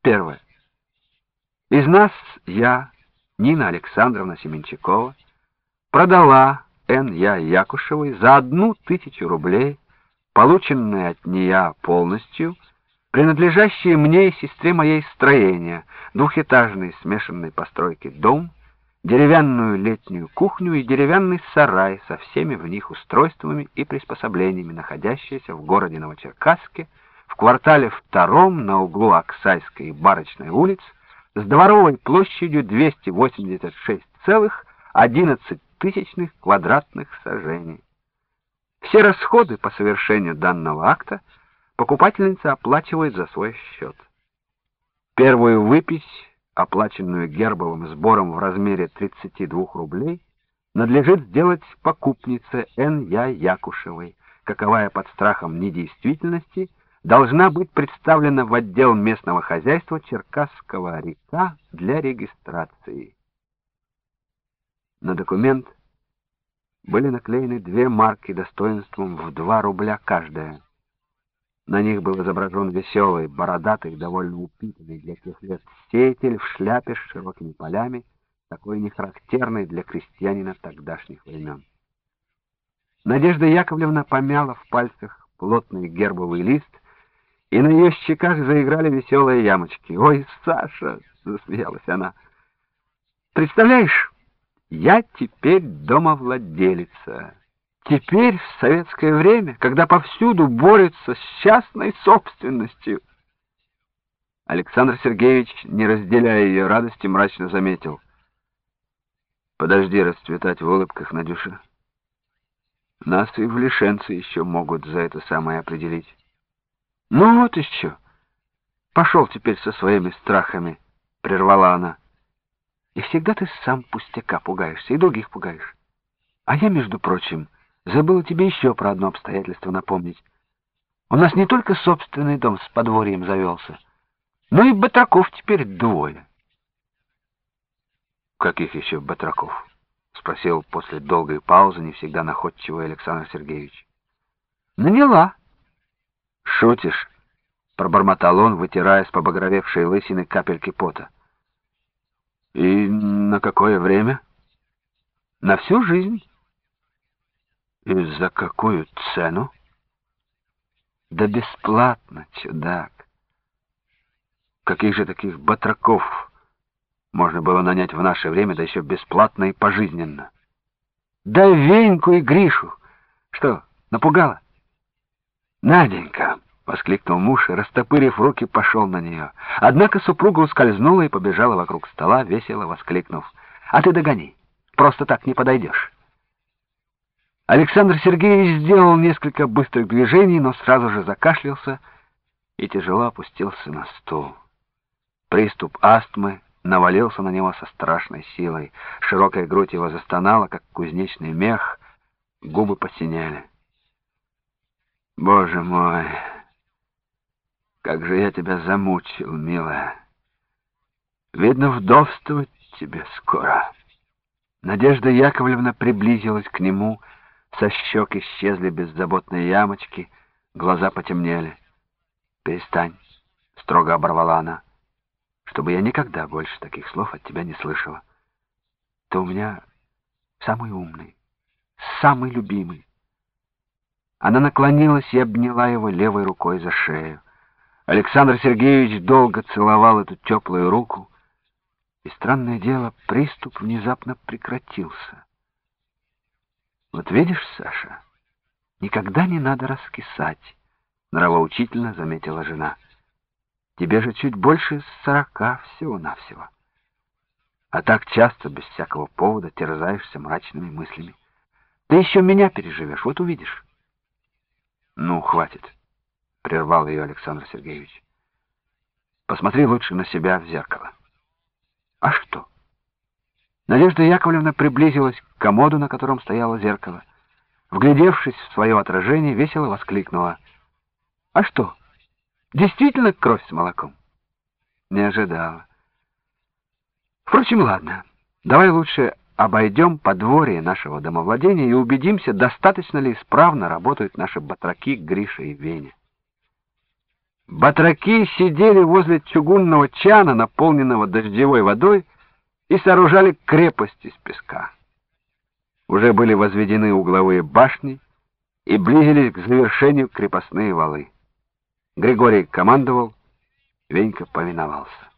первое. Из нас я, Нина Александровна Семенчакова, продала Н.Я. Якушевой за 1000 рублей, полученные от нее полностью, принадлежащие мне и сестре моей строения, двухэтажный смешанной постройки дом, деревянную летнюю кухню и деревянный сарай со всеми в них устройствами и приспособлениями, находящиеся в городе Новочеркасске, в квартале 2 на углу Аксайской и Барочной улиц, с дворовой площадью 286,11 квадратных сажений. Все расходы по совершению данного акта покупательница оплачивает за свой счет. Первую выпись, оплаченную гербовым сбором в размере 32 рублей, надлежит сделать покупнице Н.Я. Якушевой, каковая под страхом недействительности должна быть представлена в отдел местного хозяйства Черкасского РИКа для регистрации. На документ были наклеены 2 марки достоинством в 2 рубля каждая. На них был изображен веселый, бородатый, довольно упитанный для тех лет сеятель в шляпе с широкими полями, такой нехарактерный для крестьянина тогдашних времен. Надежда Яковлевна помяла в пальцах плотный гербовый лист, и на ее щеках заиграли веселые ямочки. «Ой, Саша!» — засмеялась она. «Представляешь, я теперь домовладелица. Теперь, в советское время, когда повсюду борются с частной собственностью». Александр Сергеевич, не разделяя ее радости, мрачно заметил: «Подожди расцветать в улыбках, Надюша. Нас и в лишенцы еще могут за это самое определить». «Ну вот еще. Пошел теперь со своими страхами», — прервала она. «И всегда ты сам пустяка пугаешься и других пугаешь. А я, между прочим, забыла тебе еще про одно обстоятельство напомнить. У нас не только собственный дом с подворьем завелся, но и батраков теперь 2». «Каких еще батраков?» — спросил после долгой паузы не всегда находчивый Александр Сергеевич. «Наняла». «Шутишь?» — пробормотал он, вытирая с побагровевшей лысины капельки пота. «И на какое время?» «На всю жизнь». «И за какую цену?» «Да бесплатно, чудак». «Каких же таких батраков можно было нанять в наше время, да еще бесплатно и пожизненно?» «Да Веньку и Гришу. Что, напугала?» «Наденька!» — воскликнул муж и, растопырив руки, пошел на нее. Однако супруга ускользнула и побежала вокруг стола, весело воскликнув: «А ты догони, просто так не подойдешь». Александр Сергеевич сделал несколько быстрых движений, но сразу же закашлялся и тяжело опустился на стул. Приступ астмы навалился на него со страшной силой. Широкая грудь его застонала, как кузнечный мех, губы посинели. «Боже мой, как же я тебя замучил, милая! Видно, вдовствовать тебе скоро». Надежда Яковлевна приблизилась к нему, со щек исчезли беззаботные ямочки, глаза потемнели. «Перестань», — строго оборвала она, — «чтобы я никогда больше таких слов от тебя не слышала. Ты у меня самый умный, самый любимый». Она наклонилась и обняла его левой рукой за шею. Александр Сергеевич долго целовал эту теплую руку, и, странное дело, приступ внезапно прекратился. «Вот видишь, Саша, никогда не надо раскисать», — нравоучительно заметила жена. «Тебе же чуть больше 40 всего-навсего. А так часто, без всякого повода, терзаешься мрачными мыслями. Ты еще меня переживешь, вот увидишь». «Ну, хватит», — прервал ее Александр Сергеевич. «Посмотри лучше на себя в зеркало». «А что?» Надежда Яковлевна приблизилась к комоду, на котором стояло зеркало. Вглядевшись в свое отражение, весело воскликнула: «А что, действительно кровь с молоком?» «Не ожидала. Впрочем, ладно, давай лучше обойдем подворье нашего домовладения и убедимся, достаточно ли исправно работают наши батраки Гриша и Веня». Батраки сидели возле чугунного чана, наполненного дождевой водой, и сооружали крепость из песка. Уже были возведены угловые башни, и близились к завершению крепостные валы. Григорий командовал, Венька повиновался.